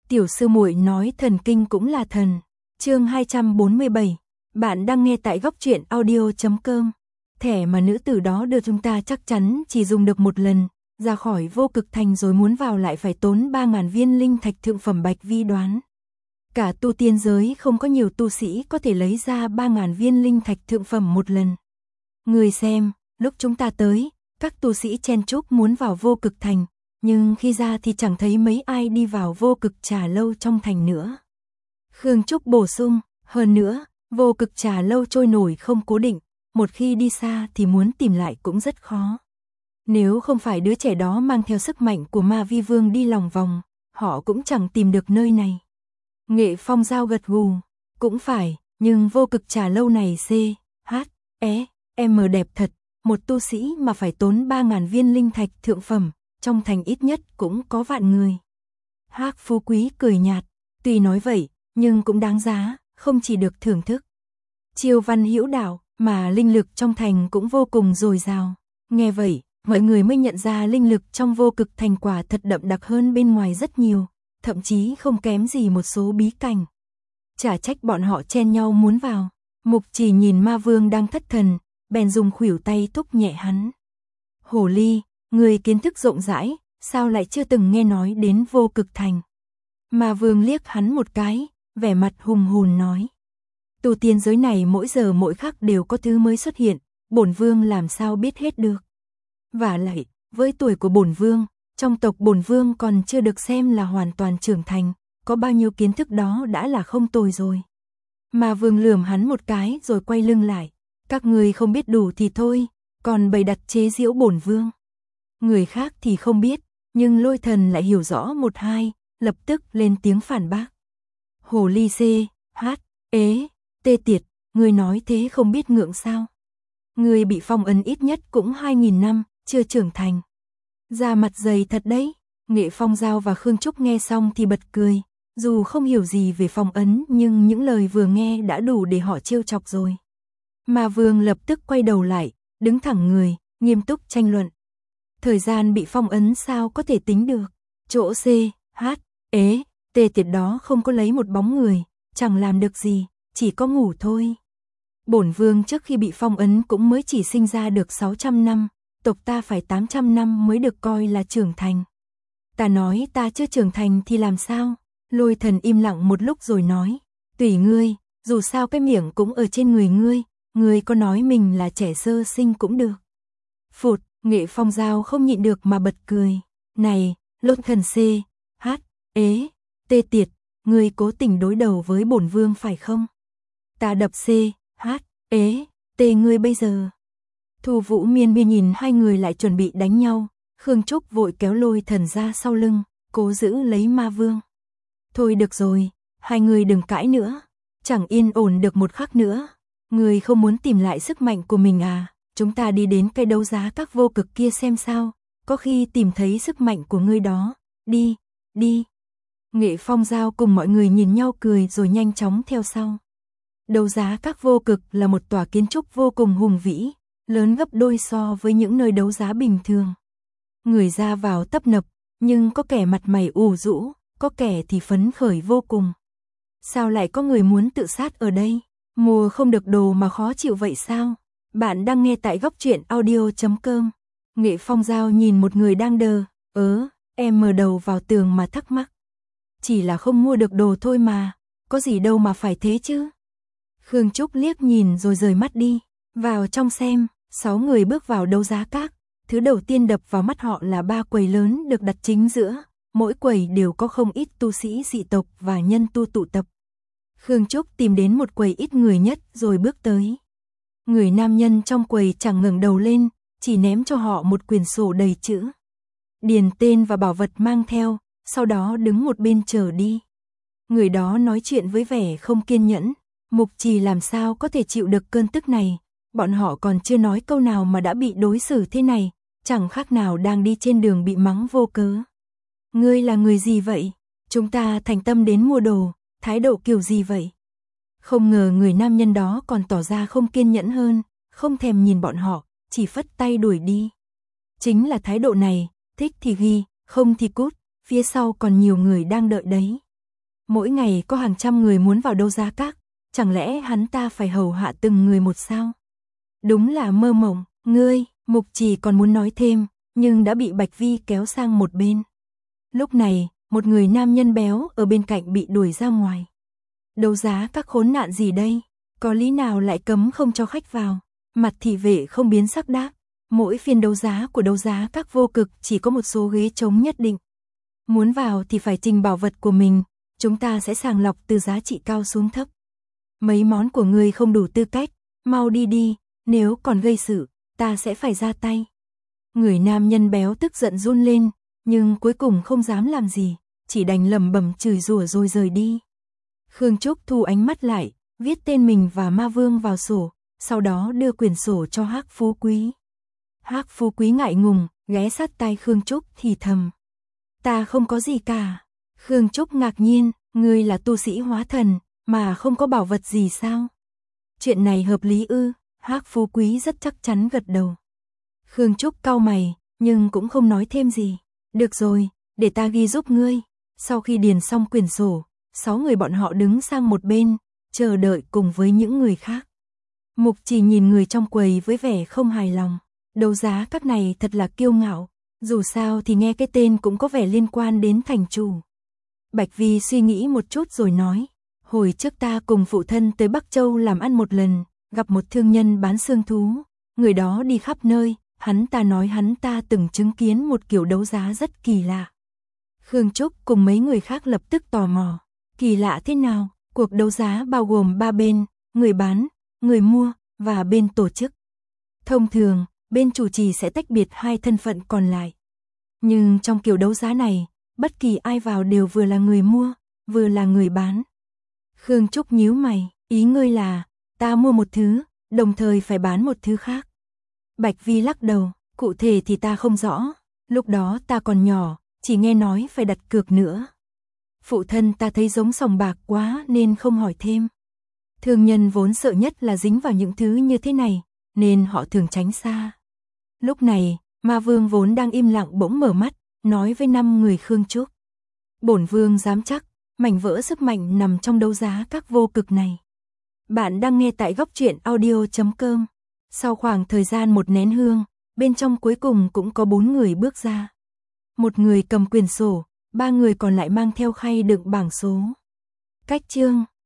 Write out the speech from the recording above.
Tiểu sư muội nói thần kinh cũng là thần. Chương 247. Bạn đang nghe tại góc truyện audio.com. Thẻ mà nữ tử đó đưa chúng ta chắc chắn chỉ dùng được một lần, ra khỏi vô cực thành rồi muốn vào lại phải tốn 3.000 viên linh thạch thượng phẩm bạch vi đoán. Cả tu tiên giới không có nhiều tu sĩ có thể lấy ra 3.000 viên linh thạch thượng phẩm một lần. Người xem, lúc chúng ta tới, các tu sĩ chen chúc muốn vào vô cực thành, nhưng khi ra thì chẳng thấy mấy ai đi vào vô cực trà lâu trong thành nữa. Khương Trúc bổ sung, hơn nữa, vô cực trà lâu trôi nổi không cố định, một khi đi xa thì muốn tìm lại cũng rất khó. Nếu không phải đứa trẻ đó mang theo sức mạnh của Ma Vi Vương đi lòng vòng, họ cũng chẳng tìm được nơi này. Nghệ Phong Giao gật gù, cũng phải, nhưng vô cực trà lâu này M đẹp thật, một tu sĩ mà phải tốn 3.000 viên linh thạch thượng phẩm, trong thành ít nhất cũng có vạn người. Hắc Phú Quý cười nhạt, tuy nói vậy, nhưng cũng đáng giá, không chỉ được thưởng thức chiêu văn hữu đạo, mà linh lực trong thành cũng vô cùng dồi dào. Nghe vậy, mọi người mới nhận ra linh lực trong vô cực thành quả thật đậm đặc hơn bên ngoài rất nhiều, thậm chí không kém gì một số bí cảnh. Chả trách bọn họ chen nhau muốn vào. Mục Chỉ nhìn Ma Vương đang thất thần, bèn dùng khuỷu tay thúc nhẹ hắn. Hồ ly, người kiến thức rộng rãi, sao lại chưa từng nghe nói đến vô cực thành? Ma Vương liếc hắn một cái, vẻ mặt hùng hồn nói. Tu tiên giới này mỗi giờ mỗi khắc đều có thứ mới xuất hiện, bổn vương làm sao biết hết được. Vả lại, với tuổi của bổn vương, trong tộc bổn vương còn chưa được xem là hoàn toàn trưởng thành, có bao nhiêu kiến thức đó đã là không tồi rồi. Ma Vương lườm hắn một cái rồi quay lưng lại. Các người không biết đủ thì thôi, còn bày đặt chế giễu bổn vương. Người khác thì không biết, nhưng Lôi Thần lại hiểu rõ một hai, lập tức lên tiếng phản bác. Hồ ly tê tiệt, người nói thế không biết ngượng sao? Người bị phong ấn ít nhất cũng 2.000 năm, chưa trưởng thành. Da mặt dày thật đấy. Nghệ Phong Giao và Khương Trúc nghe xong thì bật cười, dù không hiểu gì về phong ấn nhưng những lời vừa nghe đã đủ để họ trêu chọc rồi. Ma Vương lập tức quay đầu lại, đứng thẳng người, nghiêm túc tranh luận. Thời gian bị phong ấn sao có thể tính được? Chỗ tê tiệt đó không có lấy một bóng người, chẳng làm được gì, chỉ có ngủ thôi. Bổn vương trước khi bị phong ấn cũng mới chỉ sinh ra được 600 năm, tộc ta phải 800 năm mới được coi là trưởng thành. Ta nói ta chưa trưởng thành thì làm sao? Lôi Thần im lặng một lúc rồi nói, tùy ngươi, dù sao cái miệng cũng ở trên người ngươi có nói mình là trẻ sơ sinh cũng được. Phụt, Nghệ Phong Giao không nhịn được mà bật cười. Này, Lôi Thần tê tiệt, ngươi cố tình đối đầu với bổn vương phải không? Ta đập tê ngươi bây giờ. Thu Vũ Miên Miên nhìn hai người lại chuẩn bị đánh nhau, Khương Trúc vội kéo Lôi Thần ra sau lưng, cố giữ lấy Ma Vương. Thôi được rồi, hai người đừng cãi nữa, chẳng yên ổn được một khắc nữa. Người không muốn tìm lại sức mạnh của mình à? Chúng ta đi đến cây đấu giá các vô cực kia xem sao, có khi tìm thấy sức mạnh của ngươi đó. Đi. Nghệ Phong Giao cùng mọi người nhìn nhau cười rồi nhanh chóng theo sau. Đấu giá các vô cực là một tòa kiến trúc vô cùng hùng vĩ, lớn gấp đôi so với những nơi đấu giá bình thường. Người ra vào tấp nập, nhưng có kẻ mặt mày ủ rũ, có kẻ thì phấn khởi vô cùng. Sao lại có người muốn tự sát ở đây? Mua không được đồ mà khó chịu vậy sao? Bạn đang nghe tại góc truyện audio.com. Nghệ Phong Giao nhìn một người đang đờ, mở đầu vào tường mà thắc mắc. Chỉ là không mua được đồ thôi mà, có gì đâu mà phải thế chứ? Khương Trúc liếc nhìn rồi rời mắt đi. Vào trong xem, 6 người bước vào đấu giá các. Thứ đầu tiên đập vào mắt họ là 3 quầy lớn được đặt chính giữa. Mỗi quầy đều có không ít tu sĩ dị tộc và nhân tu tụ tập. Khương Trúc tìm đến một quầy ít người nhất rồi bước tới. Người nam nhân trong quầy chẳng ngẩng đầu lên, chỉ ném cho họ một quyển sổ đầy chữ. Điền tên và bảo vật mang theo, sau đó đứng một bên chờ đi. Người đó nói chuyện với vẻ không kiên nhẫn, Mục Trì làm sao có thể chịu được cơn tức này, bọn họ còn chưa nói câu nào mà đã bị đối xử thế này, chẳng khác nào đang đi trên đường bị mắng vô cớ. Ngươi là người gì vậy? Chúng ta thành tâm đến mua đồ, thái độ kiểu gì vậy? Không ngờ người nam nhân đó còn tỏ ra không kiên nhẫn hơn, không thèm nhìn bọn họ, chỉ phất tay đuổi đi. Chính là thái độ này, thích thì ghi, không thì cút, phía sau còn nhiều người đang đợi đấy. Mỗi ngày có hàng trăm người muốn vào đấu giá các, chẳng lẽ hắn ta phải hầu hạ từng người một sao? Đúng là mơ mộng, ngươi, Mục Trì còn muốn nói thêm, nhưng đã bị Bạch Vi kéo sang một bên. Lúc này, một người nam nhân béo ở bên cạnh bị đuổi ra ngoài. Đấu giá các khốn nạn gì đây? Có lý nào lại cấm không cho khách vào? Mặt thị vệ không biến sắc đáp. Mỗi phiên đấu giá của đấu giá các vô cực chỉ có một số ghế trống nhất định. Muốn vào thì phải trình bảo vật của mình, chúng ta sẽ sàng lọc từ giá trị cao xuống thấp. Mấy món của ngươi không đủ tư cách, mau đi đi, nếu còn gây sự, ta sẽ phải ra tay. Người nam nhân béo tức giận run lên, nhưng cuối cùng không dám làm gì, chỉ đành lẩm bẩm chửi rủa rồi rời đi. Khương Trúc thu ánh mắt lại, viết tên mình và Ma Vương vào sổ, sau đó đưa quyển sổ cho Hắc Phú Quý. Hắc Phú Quý ngại ngùng, ghé sát tai Khương Trúc thì thầm. Ta không có gì cả. Khương Trúc ngạc nhiên, ngươi là tu sĩ hóa thần, mà không có bảo vật gì sao? Chuyện này hợp lý ư? Hắc Phú Quý rất chắc chắn gật đầu. Khương Trúc cau mày, nhưng cũng không nói thêm gì. Được rồi, để ta ghi giúp ngươi. Sau khi điền xong quyển sổ, 6 người bọn họ đứng sang một bên, chờ đợi cùng với những người khác. Mục Trì nhìn người trong quầy với vẻ không hài lòng. Đấu giá các này thật là kiêu ngạo, dù sao thì nghe cái tên cũng có vẻ liên quan đến thành chủ. Bạch Vi suy nghĩ một chút rồi nói, hồi trước ta cùng phụ thân tới Bắc Châu làm ăn một lần, gặp một thương nhân bán xương thú, người đó đi khắp nơi, hắn ta nói hắn ta từng chứng kiến một kiểu đấu giá rất kỳ lạ. Khương Trúc cùng mấy người khác lập tức tò mò, kỳ lạ thế nào? Cuộc đấu giá bao gồm 3 bên, người bán, người mua và bên tổ chức. Thông thường, bên chủ trì sẽ tách biệt 2 thân phận còn lại. Nhưng trong kiểu đấu giá này, bất kỳ ai vào đều vừa là người mua, vừa là người bán. Khương Trúc nhíu mày, ý ngươi là, ta mua một thứ, đồng thời phải bán một thứ khác. Bạch Vi lắc đầu, cụ thể thì ta không rõ, lúc đó ta còn nhỏ, chỉ nghe nói phải đặt cược nữa. Phụ thân ta thấy giống sòng bạc quá nên không hỏi thêm. Thương nhân vốn sợ nhất là dính vào những thứ như thế này, nên họ thường tránh xa. Lúc này, Ma Vương vốn đang im lặng bỗng mở mắt, nói với 5 người Khương Trúc. Bổn Vương dám chắc, mảnh vỡ sức mạnh nằm trong đấu giá các vô cực này. Bạn đang nghe tại Góc Truyện Audio.com. Sau khoảng thời gian một nén hương, bên trong cuối cùng cũng có 4 người bước ra. Một người cầm quyển sổ, 3 người còn lại mang theo khay đựng bảng số. Cách chương